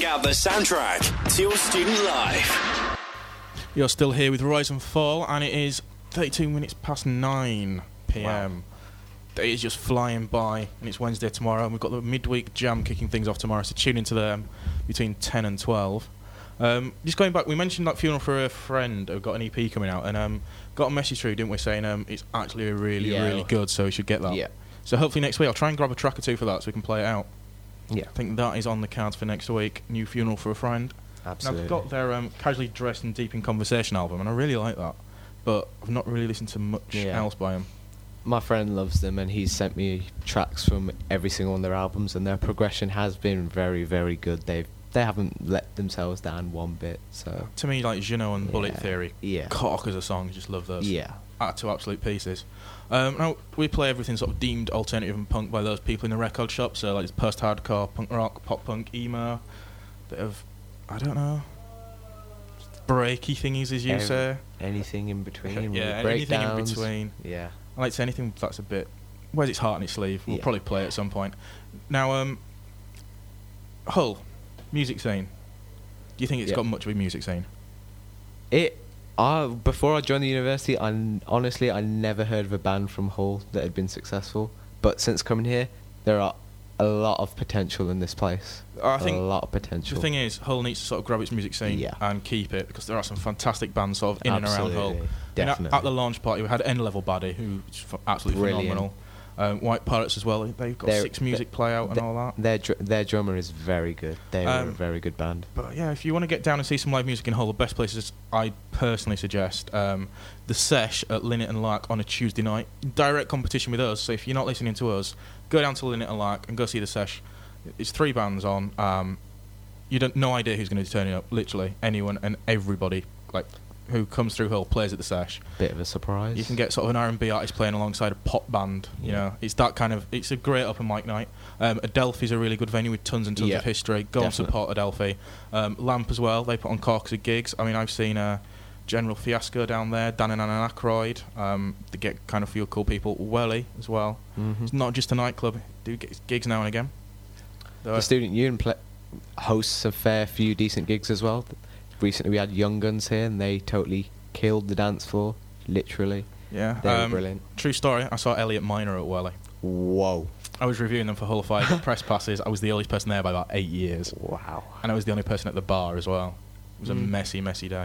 out the soundtrack to your student life. You're still here with Rise and Fall, and it is thirty-two minutes past nine p m. Day is just flying by, and it's Wednesday tomorrow, and we've got the midweek jam kicking things off tomorrow, so tune into them between ten and twelve. Um, just going back, we mentioned that Funeral for a Friend who got an E P coming out, and um, got a message through, didn't we, saying um, it's actually really, Yeah. really good, so we should get that. Yeah. So hopefully next week I'll try and grab a track or two for that so we can play it out. Yeah. I think that is on the cards for next week, new Funeral for a Friend. Absolutely. And I've got their um, Casually Dressed and Deep in Conversation album, and I really like that, but I've not really listened to much Yeah. else by them. My friend loves them, and he's sent me tracks from every single one of their albums, and their progression has been very, very good. They've they haven't let themselves down one bit. So To me, like Juno and Bullet Yeah. Theory, Yeah. cock as a song, just love those. yeah, Out to absolute pieces. Um, now we play everything sort of deemed alternative and punk by those people in the record shop. So like post-hardcore, punk rock, pop punk, emo, bit of I don't know, breaky thingies as you Every- say. anything in between. Yeah, with anything in breakdowns. between. Yeah, I like to say anything that's a bit wears its heart on its sleeve. We'll Yeah. probably play it at some point. Now, um, Hull, music scene. Do you think it's Yeah. got much of a music scene? it. I before I joined the university, I n- honestly I never heard of a band from Hull that had been successful. But since coming here, there are a lot of potential in this place. I think a lot of potential. The thing is, Hull needs to sort of grab its music scene Yeah. and keep it, because there are some fantastic bands sort of in and around Hull. Absolutely, I mean, definitely. at, at the launch party, we had End Level Baddie, who's f- absolutely Brilliant. phenomenal. Um, White Pirates as well. They've got They're- six music play out and th- all that. Their dr- their drummer is very good. They are a Um, very good band. But yeah, if you want to get down and see some live music in Hull, the best places I personally suggest um, the Sesh at Linnet and Lark on a Tuesday night. Direct competition with us. So if you're not listening to us, go down to Linnet and Lark and go see the Sesh. It's three bands on. Um, you don't no idea who's going to be turning up. Literally anyone and everybody like who comes through Hull plays at the Sesh. Bit of a surprise. You can get sort of an R and B artist playing alongside a pop band. You Yeah. know, it's that kind of. It's a great open mic night. Um, Adelphi's a really good venue with tons and tons Yeah, of history. Go and definitely. support Adelphi. Um, Lamp as well. They put on corks of gigs. I mean, I've seen uh, General Fiasco down there. Dan and Anna Aykroyd. Um, they get kind of few cool people. Welly as well. Mhm. It's not just a nightclub. They do get gigs now and again. Though The I- Student Union pla hosts a fair few decent gigs as well. Recently, we had Young Guns here, and they totally killed the dance floor. Literally, yeah, they were um, brilliant. True story. I saw Elliot Minor at Welly. Whoa! I was reviewing them for Hull Fire. Got press passes. I was the oldest person there by about eight years. Wow! And I was the only person at the bar as well. It was a Mm. messy, messy day.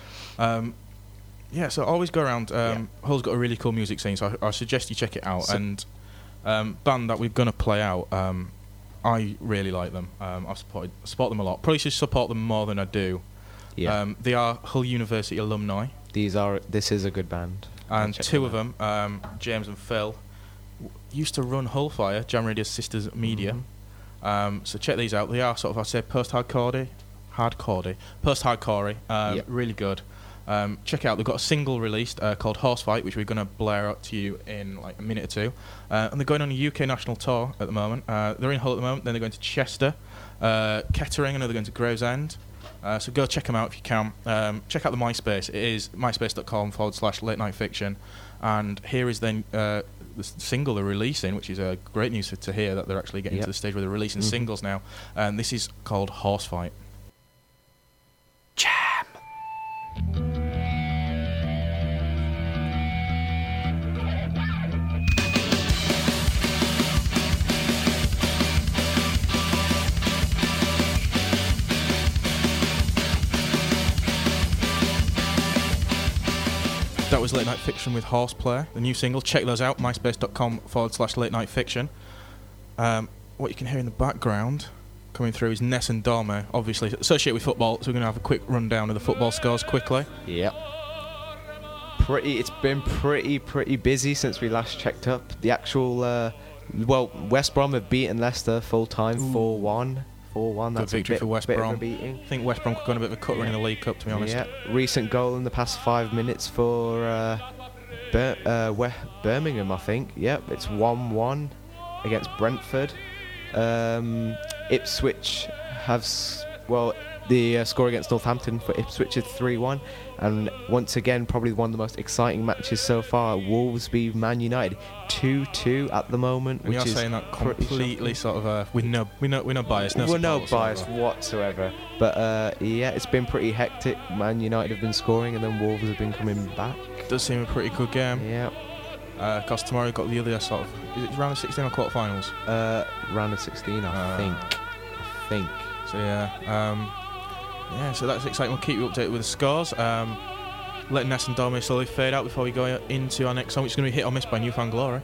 Um, yeah, so always go around. Um, Hull's got a really cool music scene, so I, I suggest you check it out. So- and um, band that we're gonna play out, um, I really like them. Um, I've supported support them a lot. Probably should support them more than I do. Yeah, Um, they are Hull University alumni, these are. This is a good band. and Check two them of them, um, James and Phil, w- used to run Hull Fire, Jam Radio's sisters media. Mhm. Um, so check these out. They are sort of, I'd say, post-hardcore, hardcore, post-hardcore, um, Yep. really good. Um, check it out. They've got a single released uh, called Horse Fight, which we're going to blare out to you in like a minute or two. Uh, and they're going on a U K national tour at the moment. Uh, they're in Hull at the moment. Then they're going to Chester, uh, Kettering. I know they're going to Gravesend. Uh, so go check them out if you can. Um, check out the MySpace. It is myspace.com forward slash late night fiction. And here is then uh, the s- single they're releasing, which is uh, great news to, to hear that they're actually getting Yep. to the stage where they're releasing Mhm. singles now. And this is called Horse Fight. That was Late Night Fiction with Horseplay, the new single. Check those out, myspace.com forward slash late night fiction. Um, what you can hear in the background coming through is Ness and Dorme, obviously associated with football, so we're going to have a quick rundown of the football scores quickly. Yep. Pretty. It's been pretty pretty busy since we last checked up. The actual. Uh, well, West Brom have beaten Leicester full time four one. four one. Good That's a victory bit, for West bit Brom. Of a beating. I think West Brom could go on a bit of a cut run in the League Cup, to be honest. Yeah. Recent goal in the past five minutes for uh, Bir- uh, We- Birmingham, I think. Yep. It's one one against Brentford. Um, Ipswich have s- well. the uh, score against Northampton for Ipswich is three one, and once again, probably one of the most exciting matches so far. Wolves beat Man United two two at the moment, And which you're is saying that pretty completely shocking. sort of uh, with no, we no, we're no bias. No We're no support bias whatsoever. whatsoever, but uh, yeah, it's been pretty hectic. Man United have been scoring, and then Wolves have been coming back. Does seem a pretty good game. Yeah, Uh, Cause tomorrow got the other sort of is it round of sixteen or quarterfinals? uh, round of sixteen, I Uh, think. I think. So yeah, um, yeah. So that's exciting. We'll keep you updated with the scores. Um, let Ness and Dominic slowly fade out before we go into our next song, which is going to be Hit or Miss by Newfound Glory.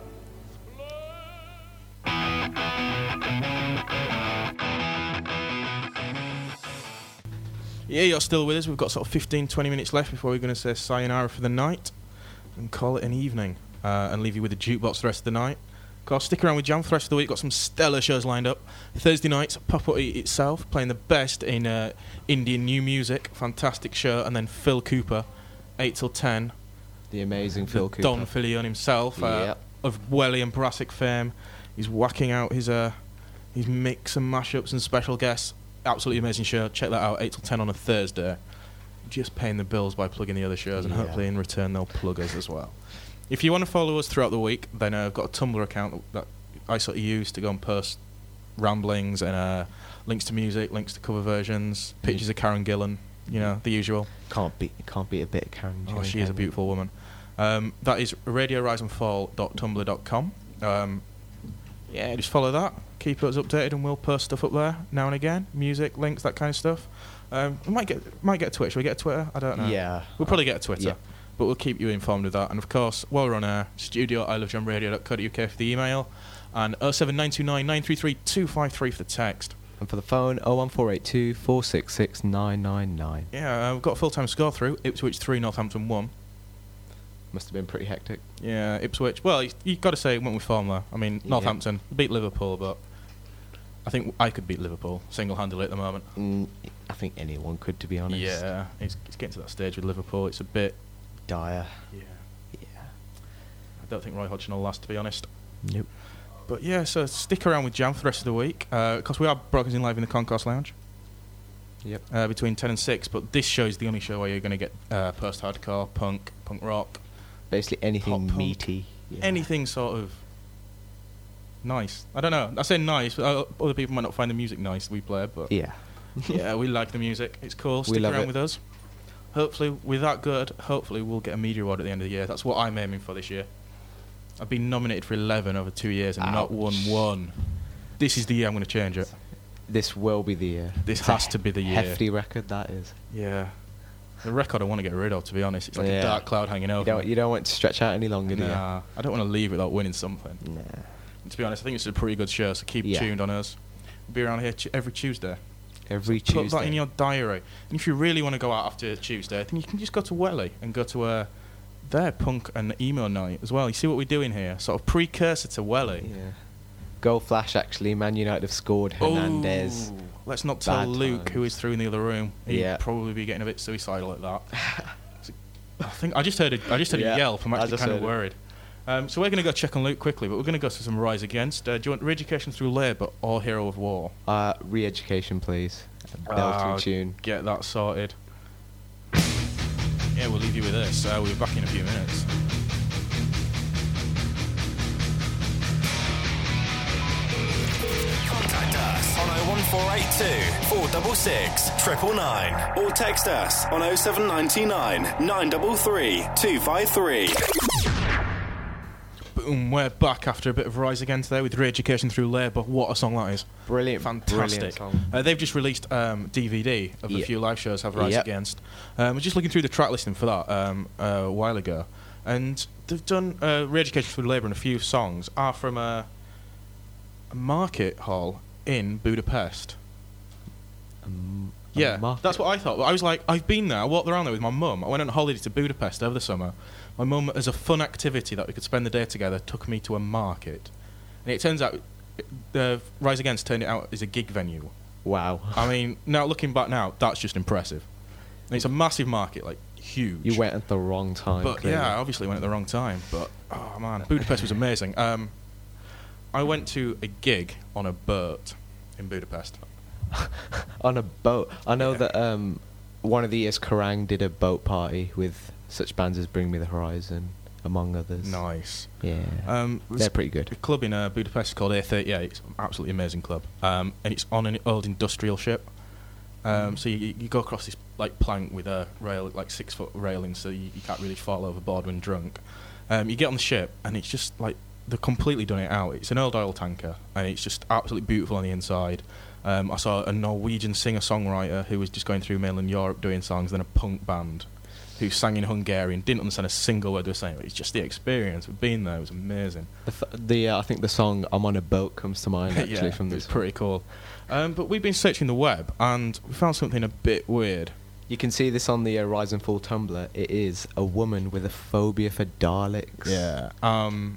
Yeah, you're still with us. We've got sort of fifteen, twenty minutes left before we're going to say sayonara for the night and call it an evening uh, and leave you with the jukebox the rest of the night. Of course, stick around with Jam for the rest of the week. Got some stellar shows lined up. Thursday nights, Papua itself playing the best in uh, Indian new music. Fantastic show. And then Phil Cooper, eight till ten. The amazing Phil Cooper. Don Filion himself, uh, Yep. of Welly and Brassic fame. He's whacking out his uh, his mix and mashups and special guests. Absolutely amazing show. Check that out, eight till ten on a Thursday. Just paying the bills by plugging the other shows, and Yeah. hopefully in return they'll plug us as well. If you want to follow us throughout the week, then uh, I've got a Tumblr account that I sort of use to go and post ramblings and uh, links to music, links to cover versions, pictures of Karen Gillan, you know, the usual. Can't beat, can't beat a bit of Karen. Oh, Gillan, she is a can you? beautiful woman. Um, that is radio rise and fall dot tumblr dot com. Um, yeah, just follow that. Keep us updated, and we'll post stuff up there now and again. Music, links, that kind of stuff. Um, we might get might get a Twitter. Should we get a Twitter? I don't know. Yeah. We'll probably get a Twitter. Yeah. But we'll keep you informed with that. And of course, while we're on air, studio at i love jam radio dot co dot u k for the email, and oh seven nine two nine nine three three two five three for the text. And for the phone, oh one four eight two four six six nine nine nine. Yeah, uh, we've got a full-time score through. Ipswich three, Northampton one. Must have been pretty hectic. Yeah, Ipswich. Well, you, you got to say it went with form there. I mean, Yeah. Northampton beat Liverpool, but I think I could beat Liverpool single-handedly at the moment. Mm, I think anyone could, to be honest. Yeah, it's, it's getting to that stage with Liverpool. It's a bit. Dire. Yeah. Yeah. I don't think Roy Hodgson will last, to be honest. Nope. But yeah, so stick around with Jam for the rest of the week, because we are broadcasting live in the Concourse Lounge Yep. uh, between ten and six. But this show is the only show where you're going to get uh, post-hardcore, punk, punk rock, Basically anything Pop punk. meaty. Yeah. anything sort of nice. I don't know. I say nice, but uh, other people might not find the music nice we play, but Yeah. yeah, we like the music. It's cool. We Stick love around it. with us. Hopefully, with that good, hopefully we'll get a media award at the end of the year. That's what I'm aiming for this year. I've been nominated for eleven over two years and not Ouch. won one. This is the year I'm going to change it. This will be the year. This It's a has to be the year. Hefty record, that is. Yeah. The record I want to get rid of, to be honest. It's like Yeah. a dark cloud hanging You over. don't, you don't want it to stretch out any longer, do you? Nah, I don't want to leave without winning something. Nah. And to be honest, I think it's a pretty good show, so keep Yeah. tuned on us. We'll be around here tu- every Tuesday. Every Put Tuesday. that in your diary. And if you really want to go out after Tuesday, then you can just go to Welly and go to uh, their punk and emo night as well. You see what we're doing here? Sort of precursor to Welly. Yeah. Goal flash, actually. Man United have scored Hernandez. Ooh, let's not tell Bad Luke, who times. is through in the other room. He'd Yeah. probably be getting a bit suicidal at that. I think I just heard a, I just heard Yeah, a yelp. I'm I actually just kind of heard it. worried. Um, so we're going to go check on Luke quickly, but we're going to go to some Rise Against. Uh, do you want Re-Education Through Labour or Hero of War? Uh, re-education, please. A Ah, belting tune. Get that sorted. Yeah, we'll leave you with this. Uh, we'll be back in a few minutes. Contact us on oh one four eight two four six six nine nine nine or text us on oh seven nine nine nine three three two five three. Boom, we're back after a bit of Rise Against there with Re-Education Through Labour. What a song that is. Brilliant. Fantastic. Brilliant song. Uh, they've just released um, D V D of a Yeah. few live shows have Rise Yep. Against. Um, I was just looking through the track listing for that um, uh, a while ago, and they've done uh, Re-Education Through Labour, and a few songs are from a, a market hall in Budapest. Um, a Yeah, market- that's what I thought. I was like, I've been there. I walked around there with my mum. I went on holiday to Budapest over the summer. My mum, as a fun activity that we could spend the day together, took me to a market. And it turns out the Rise Against turned it out as a gig venue. Wow. I mean, now looking back now, that's just impressive. And it's a massive market, like huge. You went at the wrong time. But clearly. yeah, I obviously went at the wrong time. But oh man, Budapest was amazing. Um, I went to a gig on a boat in Budapest. On a boat. I know Yeah. that um, one of the years Kerrang did a boat party with such bands as Bring Me the Horizon, among others. Nice. Yeah. Um, They're pretty good. The club in uh, Budapest is called A thirty-eight. It's an absolutely amazing club. Um, and it's on an old industrial ship. Um, so you, you go across this like plank with a rail, like six foot railing, so you, you can't really fall overboard when drunk. Um, you get on the ship, and it's just like they've completely done it out. It's an old oil tanker, and it's just absolutely beautiful on the inside. Um, I saw a Norwegian singer-songwriter who was just going through mainland Europe doing songs, then a punk band who sang in Hungarian, didn't understand a single word they were saying, but it's just the experience of being there. It was amazing. The, f- the uh, I think the song "I'm on a Boat" comes to mind actually yeah, from it this. was pretty cool. Um, but we've been searching the web, and we found something a bit weird. You can see this on the uh, Rise and Fall Tumblr. It is a woman with a phobia for Daleks. Yeah. Um,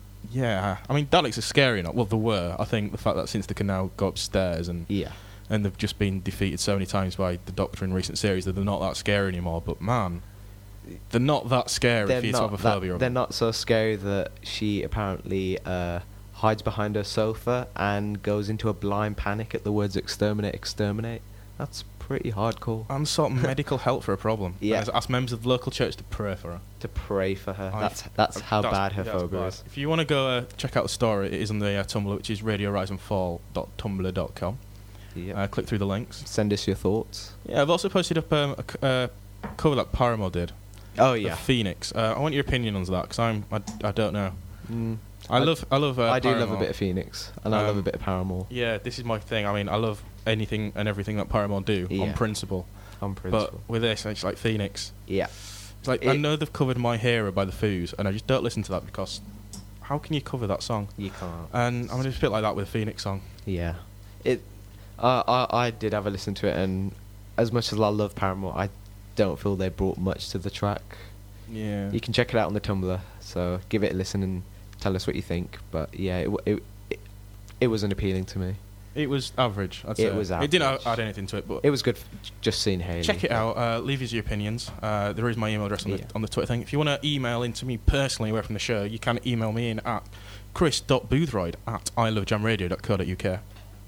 yeah. I mean, Daleks are scary enough. Well, they were. I think the fact that since they can now go upstairs and Yeah. and they've just been defeated so many times by the Doctor in recent series that they're not that scary anymore. But man, they're not that scary They're if you have a not, phobia that, of they're them. not so scary that she apparently uh, hides behind her sofa and goes into a blind panic at the words "exterminate, exterminate." That's pretty hardcore. And sought medical help for a problem. Yeah. And asked members of the local church to pray for her. To pray for her. I- That's that's how that's- bad her that's phobia bad. is. If you want to go uh, check out the story, it is on the uh, Tumblr, which is radio rise and fall dot tumblr dot com. Yep. Uh, click through the links. Send us your thoughts. Yeah, I've also posted up um, a c- uh, cover that Paramore did. Oh of yeah. Phoenix. Uh, I want your opinion on that because I'm I, I don't know. Mm. I, I- love I love. Uh, I do love a Paramore. bit of Phoenix, and I love a Um, bit of Paramore. Yeah, this is my thing. I mean, I love anything and everything that Paramore do on Yeah. principle. On principle. But with this, it's like Phoenix. Yeah. It's like I It- know they've covered My Hero by the Foos, and I just don't listen to that because how can you cover that song? You can't. And I'm just a bit like that with a Phoenix song. Yeah. It. Uh, I I did have a listen to it, and as much as I love Paramore, I don't feel they brought much to the track. Yeah. You can check it out on the Tumblr, so give it a listen and tell us what you think. But yeah, it w- it it, it wasn't appealing to me. It was average. I'd It say. was It didn't average. add anything to it, but It was good, f- just seeing Haley. check it out. Uh, leave us your opinions. Uh, there is my email address on the Yeah. on the Twitter thing. If you want to email into me personally away from the show, you can email me in at chris dot boothroyd at i love jam radio dot co dot uk.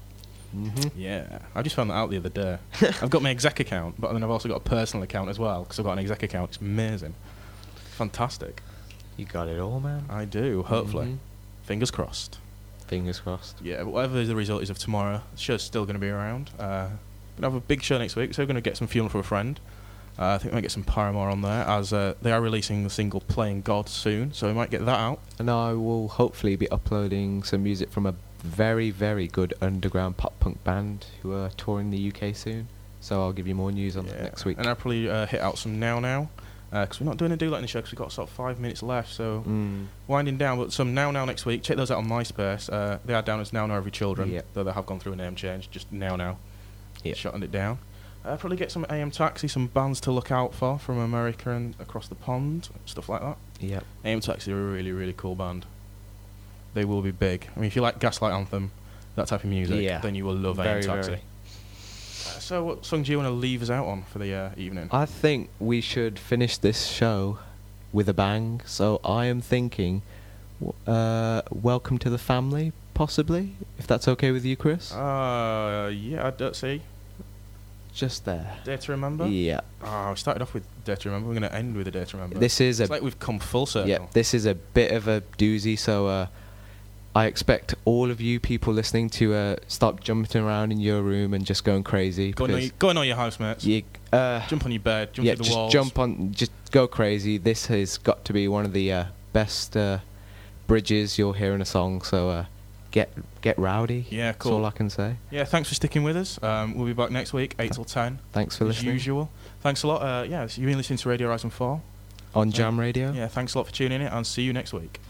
Mhm. Yeah, I just found that out the other day. I've got my exec account, but then I've also got a personal account as well because I've got an exec account. It's amazing, fantastic. You got it all, man. I do. Hopefully, Mhm. fingers crossed. Fingers crossed. Yeah, but whatever the result is of tomorrow, the show's still going to be around. Uh, gonna have a big show next week, so we're going to get some Funeral for a Friend. Uh, I think we might get some Paramore on there, as uh, they are releasing the single Playing God soon, so we might get that out. And I will hopefully be uploading some music from a very, very good underground pop punk band who are touring the U K soon. So I'll give you more news on that Yeah. next week. And I'll probably uh, hit out some Now Now, because we're not doing a do-like in the show because we've got sort of five minutes left, so Mm. winding down. But some Now Now next week. Check those out on MySpace. Uh, they are down as Now Now Every Children, Yep. though they have gone through a name change, just Now Now. Yep. Shutting it down. Uh, probably get some A M Taxi, some bands to look out for from America and across the pond, stuff like that. Yep. A M Taxi are a really, really cool band. They will be big. I mean, if you like Gaslight Anthem, that type of music, Yeah. then you will love Very, A M Taxi. very. Uh, so, what song do you want to leave us out on for the uh, evening? I think we should finish this show with a bang. So I am thinking, w- uh, "Welcome to the Family," possibly, if that's okay with you, Chris. Uh, yeah, I don't see. Just there. Dare to Remember? Yeah. Oh, we started off with Dare to Remember. We're going to end with a Dare to Remember. This is it's a like we've come full circle. yeah. This is a bit of a doozy. So uh, I expect all of you people listening to uh, stop jumping around in your room and just going crazy. Go and, know because your, go and know your housemates. you, uh, Jump on your bed. Jump yeah, through the just walls. jump on, just go crazy. This has got to be one of the uh, best uh, bridges you'll hear in a song. So uh, get get rowdy. Yeah, That's cool. all I can say. Yeah, thanks for sticking with us. Um, we'll be back next week, eight till ten. Thanks for as listening. usual. Thanks a lot. Uh, yeah, so you've been listening to Radio Rise and Fall. On Jam Radio. Yeah, thanks a lot for tuning in, and see you next week.